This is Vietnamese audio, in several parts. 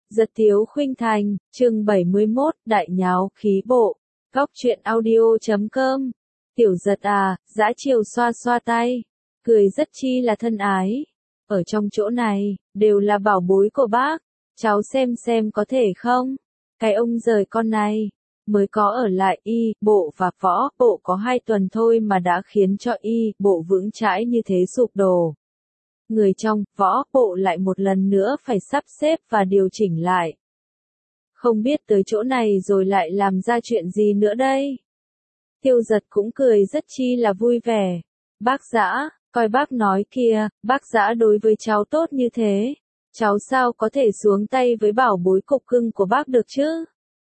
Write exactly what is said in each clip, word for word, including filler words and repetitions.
Giật Tiếu Khuynh Thành, chương bảy mươi mốt, Đại Nháo Khí Bộ, Góc truyện audio chấm com. Tiểu Giật à, dã chiều xoa xoa tay, cười rất chi là thân ái. Ở trong chỗ này, đều là bảo bối của bác, cháu xem xem có thể không? Cái ông rời con này, mới có ở lại y, bộ và võ, bộ có hai tuần thôi mà đã khiến cho y, bộ vững chãi như thế sụp đổ. Người trong, võ, bộ lại một lần nữa phải sắp xếp và điều chỉnh lại. Không biết tới chỗ này rồi lại làm ra chuyện gì nữa đây? Tiêu Giật cũng cười rất chi là vui vẻ. Bác Dã, coi bác nói kìa, bác Dã đối với cháu tốt như thế. Cháu sao có thể xuống tay với bảo bối cục cưng của bác được chứ?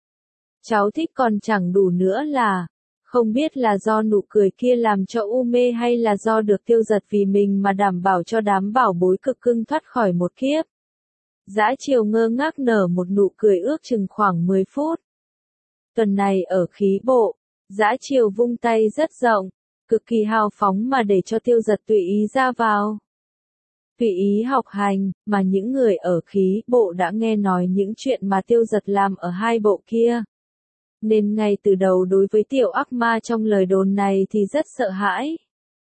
Cháu thích còn chẳng đủ nữa là, không biết là do nụ cười kia làm cho u mê hay là do được Tiêu Giật vì mình mà đảm bảo cho đám bảo bối cực cưng thoát khỏi một kiếp. Dã chiều ngơ ngác nở một nụ cười ước chừng khoảng mười phút. Tuần này ở khí bộ, Dã chiều vung tay rất rộng, cực kỳ hào phóng mà để cho Tiêu Giật tùy ý ra vào. Tùy ý học hành, mà những người ở khí bộ đã nghe nói những chuyện mà Tiêu Giật làm ở hai bộ kia. Nên ngay từ đầu đối với tiểu ác ma trong lời đồn này thì rất sợ hãi.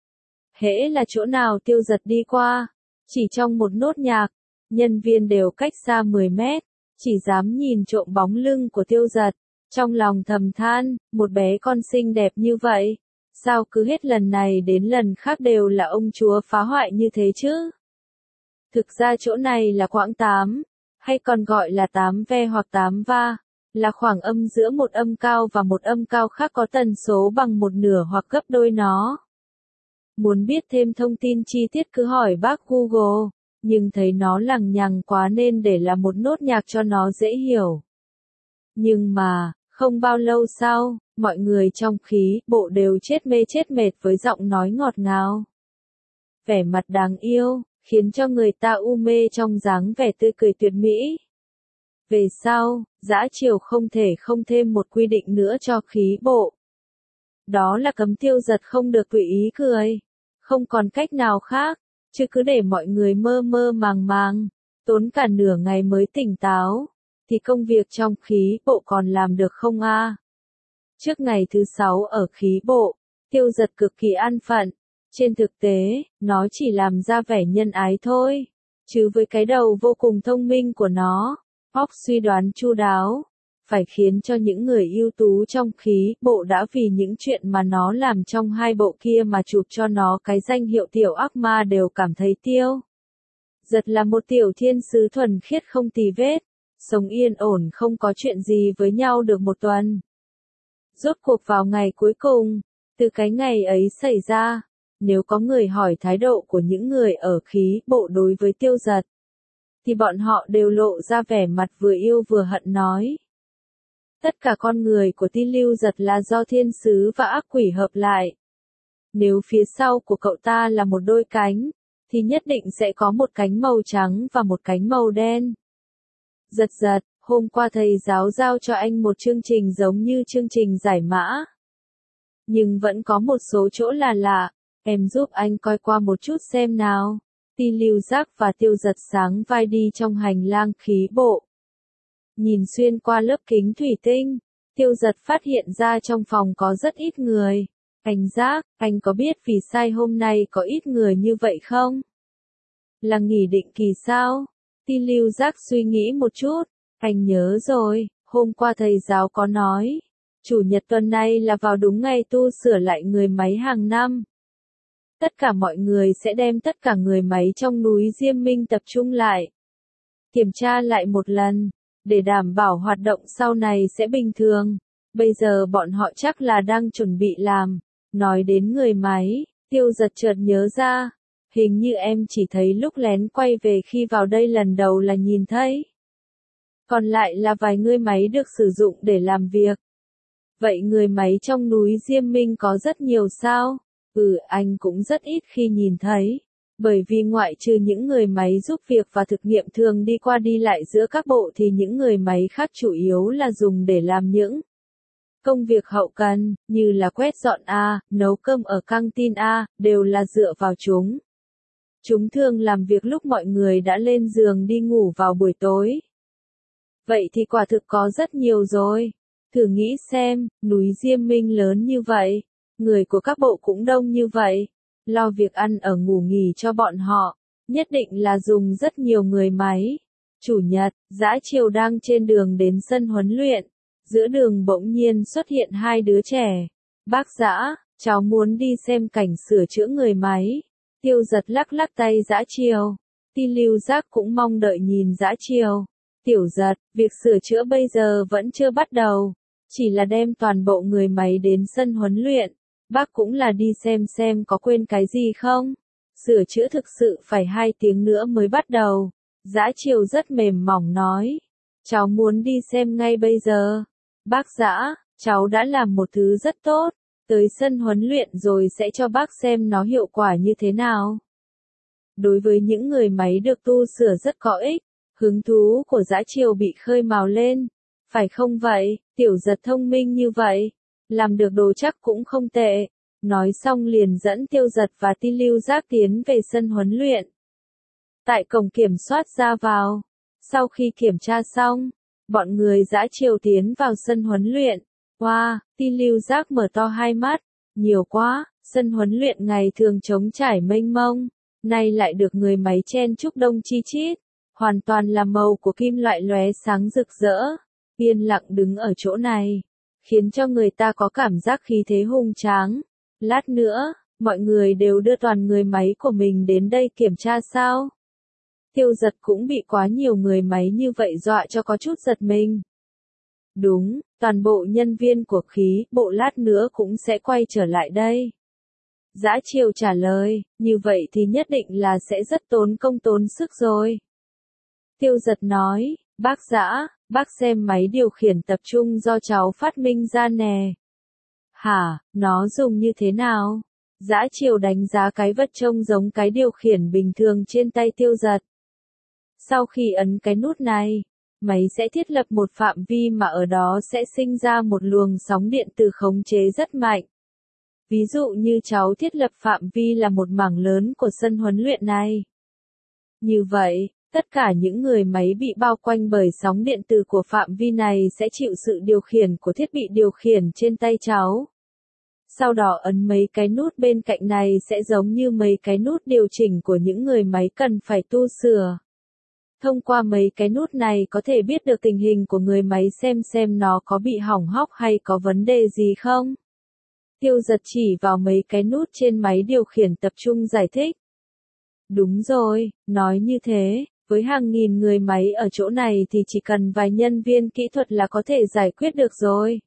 Hễ là chỗ nào Tiêu Giật đi qua, chỉ trong một nốt nhạc, nhân viên đều cách xa mười mét, chỉ dám nhìn trộm bóng lưng của Tiêu Giật, trong lòng thầm than, một bé con xinh đẹp như vậy, sao cứ hết lần này đến lần khác đều là ông chúa phá hoại như thế chứ? Thực ra chỗ này là quãng tám, hay còn gọi là tám ve hoặc tám va, là khoảng âm giữa một âm cao và một âm cao khác có tần số bằng một nửa hoặc gấp đôi nó. Muốn biết thêm thông tin chi tiết cứ hỏi bác Google, nhưng thấy nó lằng nhằng quá nên để là một nốt nhạc cho nó dễ hiểu. Nhưng mà, không bao lâu sau, mọi người trong khí bộ đều chết mê chết mệt với giọng nói ngọt ngào. Vẻ mặt đáng yêu, khiến cho người ta u mê trong dáng vẻ tươi cười tuyệt mỹ. Về sau, Dã chiều không thể không thêm một quy định nữa cho khí bộ. Đó là cấm Tiêu Giật không được tùy ý cười. Không còn cách nào khác, chứ cứ để mọi người mơ mơ màng màng, tốn cả nửa ngày mới tỉnh táo, thì công việc trong khí bộ còn làm được không a? À? Trước ngày thứ sáu ở khí bộ, Tiêu Giật cực kỳ an phận. Trên thực tế, nó chỉ làm ra vẻ nhân ái thôi. Chứ với cái đầu vô cùng thông minh của nó, óc suy đoán chu đáo, phải khiến cho những người ưu tú trong khí bộ đã vì những chuyện mà nó làm trong hai bộ kia mà chụp cho nó cái danh hiệu tiểu ác ma đều cảm thấy Tiêu Giật là một tiểu thiên sứ thuần khiết không tì vết, sống yên ổn không có chuyện gì với nhau được một tuần. Rốt cuộc vào ngày cuối cùng, từ cái ngày ấy xảy ra, nếu có người hỏi thái độ của những người ở khí bộ đối với Tiêu Giật, thì bọn họ đều lộ ra vẻ mặt vừa yêu vừa hận nói. Tất cả con người của Ti Lưu Giật là do thiên sứ và ác quỷ hợp lại. Nếu phía sau của cậu ta là một đôi cánh, thì nhất định sẽ có một cánh màu trắng và một cánh màu đen. Giật Giật, hôm qua thầy giáo giao cho anh một chương trình giống như chương trình giải mã. Nhưng vẫn có một số chỗ là lạ, em giúp anh coi qua một chút xem nào. Ti Lưu Giác và Tiêu Giật sáng vai đi trong hành lang khí bộ. Nhìn xuyên qua lớp kính thủy tinh, Tiêu Giật phát hiện ra trong phòng có rất ít người. Anh Giác, anh có biết vì sao hôm nay có ít người như vậy không? Là nghỉ định kỳ sao? Ti Lưu Giác suy nghĩ một chút, anh nhớ rồi, hôm qua thầy giáo có nói, chủ nhật tuần này là vào đúng ngày tu sửa lại người máy hàng năm. Tất cả mọi người sẽ đem tất cả người máy trong núi Diêm Minh tập trung lại. Kiểm tra lại một lần, để đảm bảo hoạt động sau này sẽ bình thường. Bây giờ bọn họ chắc là đang chuẩn bị làm. Nói đến người máy, Tiêu Giật chợt nhớ ra. Hình như em chỉ thấy lúc lén quay về khi vào đây lần đầu là nhìn thấy. Còn lại là vài người máy được sử dụng để làm việc. Vậy người máy trong núi Diêm Minh có rất nhiều sao? Ừ, anh cũng rất ít khi nhìn thấy. Bởi vì ngoại trừ những người máy giúp việc và thực nghiệm thường đi qua đi lại giữa các bộ thì những người máy khác chủ yếu là dùng để làm những công việc hậu cần, như là quét dọn A, nấu cơm ở căng tin A, đều là dựa vào chúng. Chúng thường làm việc lúc mọi người đã lên giường đi ngủ vào buổi tối. Vậy thì quả thực có rất nhiều rồi. Thử nghĩ xem, núi Diêm Minh lớn như vậy, người của các bộ cũng đông như vậy, lo việc ăn ở ngủ nghỉ cho bọn họ, nhất định là dùng rất nhiều người máy. Chủ nhật, Dã Triều đang trên đường đến sân huấn luyện, giữa đường bỗng nhiên xuất hiện hai đứa trẻ. Bác Dã, cháu muốn đi xem cảnh sửa chữa người máy. Tiêu Giật lắc lắc tay Dã Triều. Ti Lưu Giác cũng mong đợi nhìn Dã Triều. Tiểu Giật, việc sửa chữa bây giờ vẫn chưa bắt đầu, chỉ là đem toàn bộ người máy đến sân huấn luyện. Bác cũng là đi xem xem có quên cái gì không. Sửa chữa thực sự phải hai tiếng nữa mới bắt đầu. Dã Triều rất mềm mỏng nói. Cháu muốn đi xem ngay bây giờ. Bác Dã, cháu đã làm một thứ rất tốt. Tới sân huấn luyện rồi sẽ cho bác xem nó hiệu quả như thế nào. Đối với những người máy được tu sửa rất có ích, hứng thú của Dã Triều bị khơi mào lên. Phải không vậy, Tiểu Giật thông minh như vậy, làm được đồ chắc cũng không tệ. Nói xong liền dẫn Tiêu Giật và Ti Lưu Giác tiến về sân huấn luyện. Tại cổng kiểm soát ra vào, sau khi kiểm tra xong, bọn người Dã Triều tiến vào sân huấn luyện. Wow, Ti Lưu Giác mở to hai mắt, nhiều quá, sân huấn luyện ngày thường trống trải mênh mông, nay lại được người máy chen chúc đông chi chít, hoàn toàn là màu của kim loại lóe sáng rực rỡ, yên lặng đứng ở chỗ này, khiến cho người ta có cảm giác khí thế hùng tráng. Lát nữa, mọi người đều đưa toàn người máy của mình đến đây kiểm tra sao? Tiêu Giật cũng bị quá nhiều người máy như vậy dọa cho có chút giật mình. Đúng, toàn bộ nhân viên của khí bộ lát nữa cũng sẽ quay trở lại đây. Dã Triều trả lời, như vậy thì nhất định là sẽ rất tốn công tốn sức rồi. Tiêu Giật nói, bác Dã, bác xem máy điều khiển tập trung do cháu phát minh ra nè. Hả, nó dùng như thế nào? Dã Triều đánh giá cái vật trông giống cái điều khiển bình thường trên tay Tiêu Giật. Sau khi ấn cái nút này, máy sẽ thiết lập một phạm vi mà ở đó sẽ sinh ra một luồng sóng điện từ khống chế rất mạnh. Ví dụ như cháu thiết lập phạm vi là một mảng lớn của sân huấn luyện này. Như vậy, tất cả những người máy bị bao quanh bởi sóng điện từ của phạm vi này sẽ chịu sự điều khiển của thiết bị điều khiển trên tay cháu. Sau đó ấn mấy cái nút bên cạnh này sẽ giống như mấy cái nút điều chỉnh của những người máy cần phải tu sửa. Thông qua mấy cái nút này có thể biết được tình hình của người máy xem xem nó có bị hỏng hóc hay có vấn đề gì không. Tiêu Giật chỉ vào mấy cái nút trên máy điều khiển tập trung giải thích. Đúng rồi, nói như thế, với hàng nghìn người máy ở chỗ này thì chỉ cần vài nhân viên kỹ thuật là có thể giải quyết được rồi.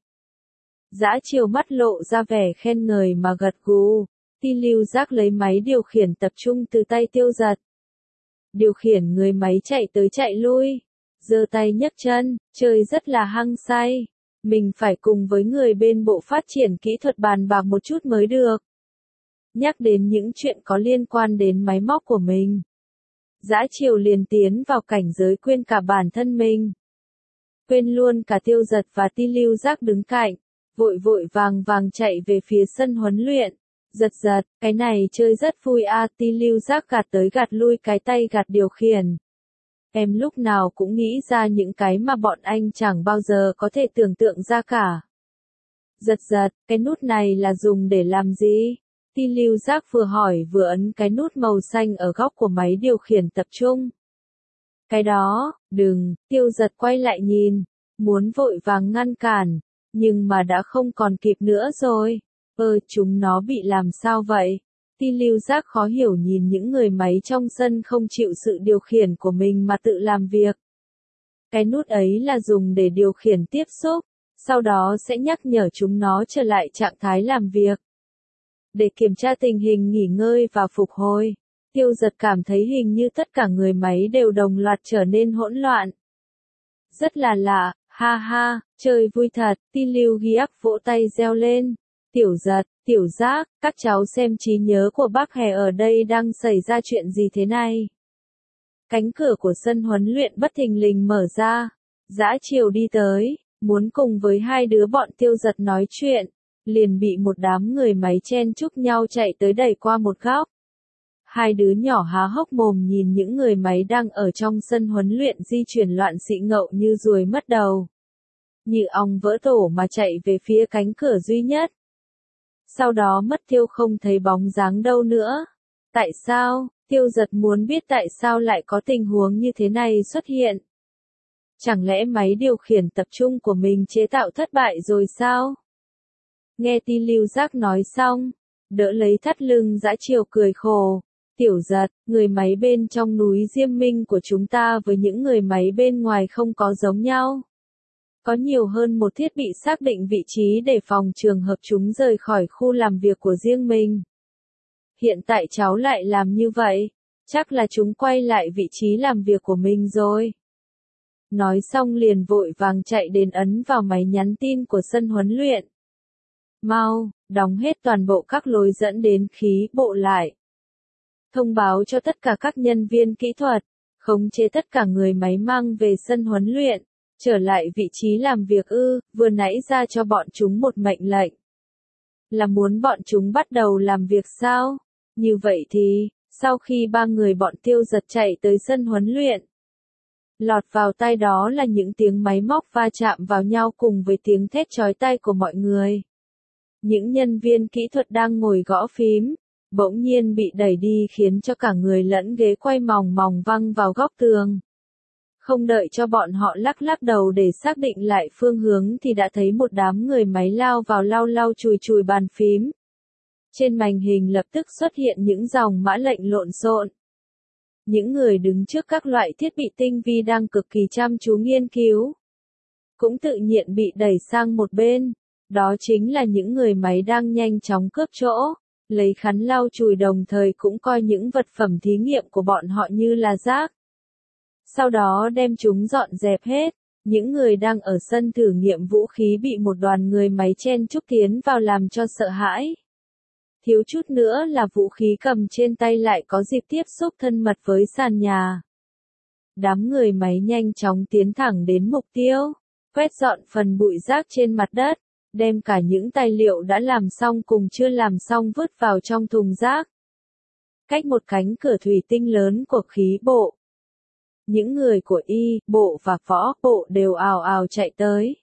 Dã Triều mắt lộ ra vẻ khen ngợi mà gật gù. Ti Lưu Giác lấy máy điều khiển tập trung từ tay Tiêu Giật. Điều khiển người máy chạy tới chạy lui, giơ tay nhấc chân, chơi rất là hăng say. Mình phải cùng với người bên bộ phát triển kỹ thuật bàn bạc một chút mới được. Nhắc đến những chuyện có liên quan đến máy móc của mình, Dã Triều liền tiến vào cảnh giới quên cả bản thân mình. Quên luôn cả Tiêu Giật và Ti Lưu Giác đứng cạnh, vội vội vàng vàng chạy về phía sân huấn luyện. Giật giật, cái này chơi rất vui a. Ti Lưu Giác gạt tới gạt lui cái tay gạt điều khiển. Em lúc nào cũng nghĩ ra những cái mà bọn anh chẳng bao giờ có thể tưởng tượng ra cả. Giật giật, cái nút này là dùng để làm gì? Ti Lưu Giác vừa hỏi vừa ấn cái nút màu xanh ở góc của máy điều khiển tập trung. Cái đó, đừng, Tiêu Giật quay lại nhìn, muốn vội vàng ngăn cản, nhưng mà đã không còn kịp nữa rồi. Ơ, chúng nó bị làm sao vậy? Ti Lưu Giác khó hiểu nhìn những người máy trong sân không chịu sự điều khiển của mình mà tự làm việc. Cái nút ấy là dùng để điều khiển tiếp xúc, sau đó sẽ nhắc nhở chúng nó trở lại trạng thái làm việc. Để kiểm tra tình hình nghỉ ngơi và phục hồi, Tiêu Giật cảm thấy hình như tất cả người máy đều đồng loạt trở nên hỗn loạn. Rất là lạ, ha ha, chơi vui thật. Ti Lưu Giác vỗ tay reo lên. Tiểu Giật, Tiểu Giác, các cháu xem trí nhớ của bác Hè ở đây đang xảy ra chuyện gì thế này. Cánh cửa của sân huấn luyện bất thình lình mở ra. Dã Triều đi tới, muốn cùng với hai đứa bọn Tiêu Giật nói chuyện, liền bị một đám người máy chen chúc nhau chạy tới đẩy qua một góc. Hai đứa nhỏ há hốc mồm nhìn những người máy đang ở trong sân huấn luyện di chuyển loạn xị ngậu như ruồi mất đầu. Như ong vỡ tổ mà chạy về phía cánh cửa duy nhất. Sau đó mất tiêu không thấy bóng dáng đâu nữa. Tại sao? Tiêu Giật muốn biết tại sao lại có tình huống như thế này xuất hiện. Chẳng lẽ máy điều khiển tập trung của mình chế tạo thất bại rồi sao? Nghe Ti Lưu Giác nói xong, đỡ lấy thắt lưng Dã Chiều cười khổ. Tiểu Giật, người máy bên trong núi Diêm Minh của chúng ta với những người máy bên ngoài không có giống nhau. Có nhiều hơn một thiết bị xác định vị trí để phòng trường hợp chúng rời khỏi khu làm việc của riêng mình. Hiện tại cháu lại làm như vậy, chắc là chúng quay lại vị trí làm việc của mình rồi. Nói xong liền vội vàng chạy đến ấn vào máy nhắn tin của sân huấn luyện. Mau, đóng hết toàn bộ các lối dẫn đến khí bộ lại. Thông báo cho tất cả các nhân viên kỹ thuật, khống chế tất cả người máy mang về sân huấn luyện, trở lại vị trí làm việc ư, vừa nãy ra cho bọn chúng một mệnh lệnh. Là muốn bọn chúng bắt đầu làm việc sao? Như vậy thì, sau khi ba người bọn Tiêu Giật chạy tới sân huấn luyện, lọt vào tai đó là những tiếng máy móc va chạm vào nhau cùng với tiếng thét chói tai của mọi người. Những nhân viên kỹ thuật đang ngồi gõ phím, bỗng nhiên bị đẩy đi khiến cho cả người lẫn ghế quay mòng mòng văng vào góc tường. Không đợi cho bọn họ lắc lắc đầu để xác định lại phương hướng thì đã thấy một đám người máy lao vào lau lau chùi chùi bàn phím. Trên màn hình lập tức xuất hiện những dòng mã lệnh lộn xộn. Những người đứng trước các loại thiết bị tinh vi đang cực kỳ chăm chú nghiên cứu, cũng tự nhiên bị đẩy sang một bên. Đó chính là những người máy đang nhanh chóng cướp chỗ, lấy khăn lau chùi đồng thời cũng coi những vật phẩm thí nghiệm của bọn họ như là rác. Sau đó đem chúng dọn dẹp hết. Những người đang ở sân thử nghiệm vũ khí bị một đoàn người máy chen chúc tiến vào làm cho sợ hãi. Thiếu chút nữa là vũ khí cầm trên tay lại có dịp tiếp xúc thân mật với sàn nhà. Đám người máy nhanh chóng tiến thẳng đến mục tiêu, quét dọn phần bụi rác trên mặt đất, đem cả những tài liệu đã làm xong cùng chưa làm xong vứt vào trong thùng rác. Cách một cánh cửa thủy tinh lớn của khí bộ, những người của y, bộ và võ bộ đều ào ào chạy tới.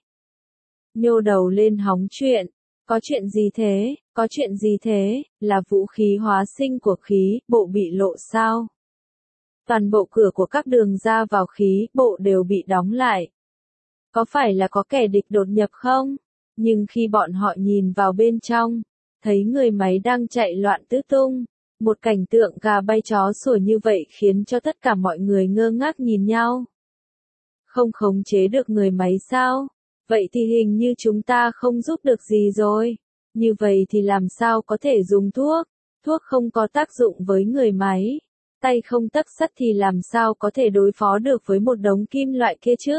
Nhô đầu lên hóng chuyện. Có chuyện gì thế, có chuyện gì thế, là vũ khí hóa sinh của khí bộ bị lộ sao? Toàn bộ cửa của các đường ra vào khí bộ đều bị đóng lại. Có phải là có kẻ địch đột nhập không? Nhưng khi bọn họ nhìn vào bên trong, thấy người máy đang chạy loạn tứ tung. Một cảnh tượng gà bay chó sủa như vậy khiến cho tất cả mọi người ngơ ngác nhìn nhau. Không khống chế được người máy sao? Vậy thì hình như chúng ta không giúp được gì rồi. Như vậy thì làm sao có thể dùng thuốc? Thuốc không có tác dụng với người máy. Tay không tấc sắt thì làm sao có thể đối phó được với một đống kim loại kia chứ?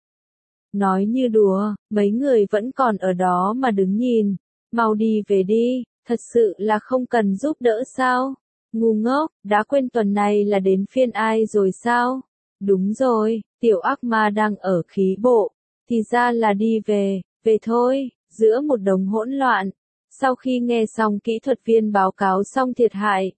Nói như đùa, mấy người vẫn còn ở đó mà đứng nhìn. Mau đi về đi, thật sự là không cần giúp đỡ sao? Ngu ngốc, đã quên tuần này là đến phiên ai rồi sao? Đúng rồi, tiểu ác ma đang ở khí bộ. Thì ra là đi về, về thôi, giữa một đống hỗn loạn. Sau khi nghe xong kỹ thuật viên báo cáo xong thiệt hại,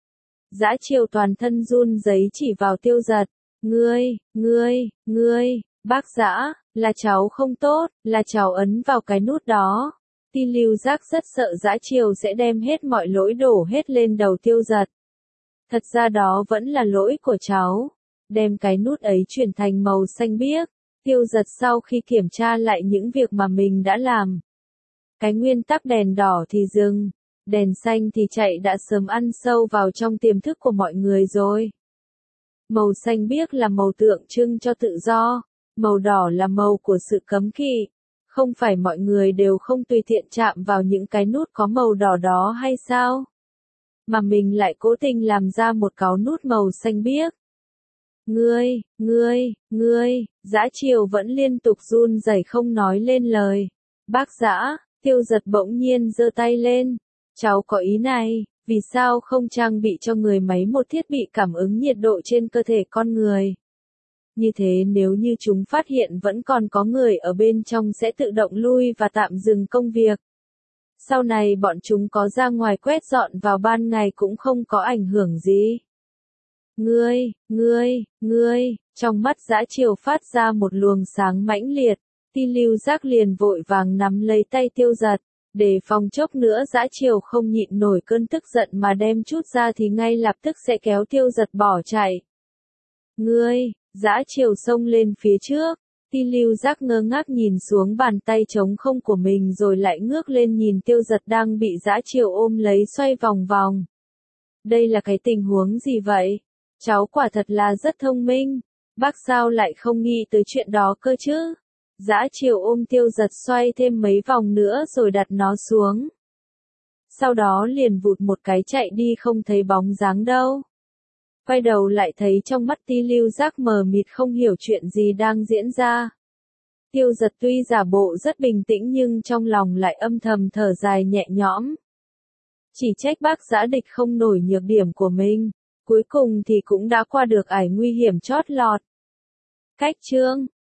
Dã Chiều toàn thân run rẩy chỉ vào Tiêu Giật. Ngươi, ngươi, ngươi, bác Dã, là cháu không tốt, là cháu ấn vào cái nút đó. Ti Lưu Giác rất sợ Dã Chiều sẽ đem hết mọi lỗi đổ hết lên đầu Tiêu Giật. Thật ra đó vẫn là lỗi của cháu. Đem cái nút ấy chuyển thành màu xanh biếc. Tiêu Giật sau khi kiểm tra lại những việc mà mình đã làm. Cái nguyên tắc đèn đỏ thì dừng, đèn xanh thì chạy đã sớm ăn sâu vào trong tiềm thức của mọi người rồi. Màu xanh biếc là màu tượng trưng cho tự do, màu đỏ là màu của sự cấm kỵ. Không phải mọi người đều không tùy tiện chạm vào những cái nút có màu đỏ đó hay sao? Mà mình lại cố tình làm ra một cái nút màu xanh biếc. Ngươi, ngươi, ngươi, Dã Chiều vẫn liên tục run rẩy không nói lên lời. Bác Dã, Tiêu Giật bỗng nhiên giơ tay lên. Cháu có ý này, vì sao không trang bị cho người máy một thiết bị cảm ứng nhiệt độ trên cơ thể con người? Như thế nếu như chúng phát hiện vẫn còn có người ở bên trong sẽ tự động lui và tạm dừng công việc. Sau này bọn chúng có ra ngoài quét dọn vào ban ngày cũng không có ảnh hưởng gì. Ngươi, ngươi, ngươi, trong mắt Dã Triều phát ra một luồng sáng mãnh liệt, Ti Lưu Giác liền vội vàng nắm lấy tay Tiêu Giật, để phòng chốc nữa Dã Triều không nhịn nổi cơn tức giận mà đem chút ra thì ngay lập tức sẽ kéo Tiêu Giật bỏ chạy. Ngươi, Dã Triều xông lên phía trước, Ti Lưu Giác ngơ ngác nhìn xuống bàn tay trống không của mình rồi lại ngước lên nhìn Tiêu Giật đang bị Dã Triều ôm lấy xoay vòng vòng. Đây là cái tình huống gì vậy? Cháu quả thật là rất thông minh, bác sao lại không nghĩ tới chuyện đó cơ chứ? Dã Triều ôm Tiêu Giật xoay thêm mấy vòng nữa rồi đặt nó xuống. Sau đó liền vụt một cái chạy đi không thấy bóng dáng đâu. Quay đầu lại thấy trong mắt Ti Lưu Giác mờ mịt không hiểu chuyện gì đang diễn ra. Tiêu Giật tuy giả bộ rất bình tĩnh nhưng trong lòng lại âm thầm thở dài nhẹ nhõm. Chỉ trách bác Dã địch không nổi nhược điểm của mình, cuối cùng thì cũng đã qua được ải nguy hiểm chót lọt. Cách chương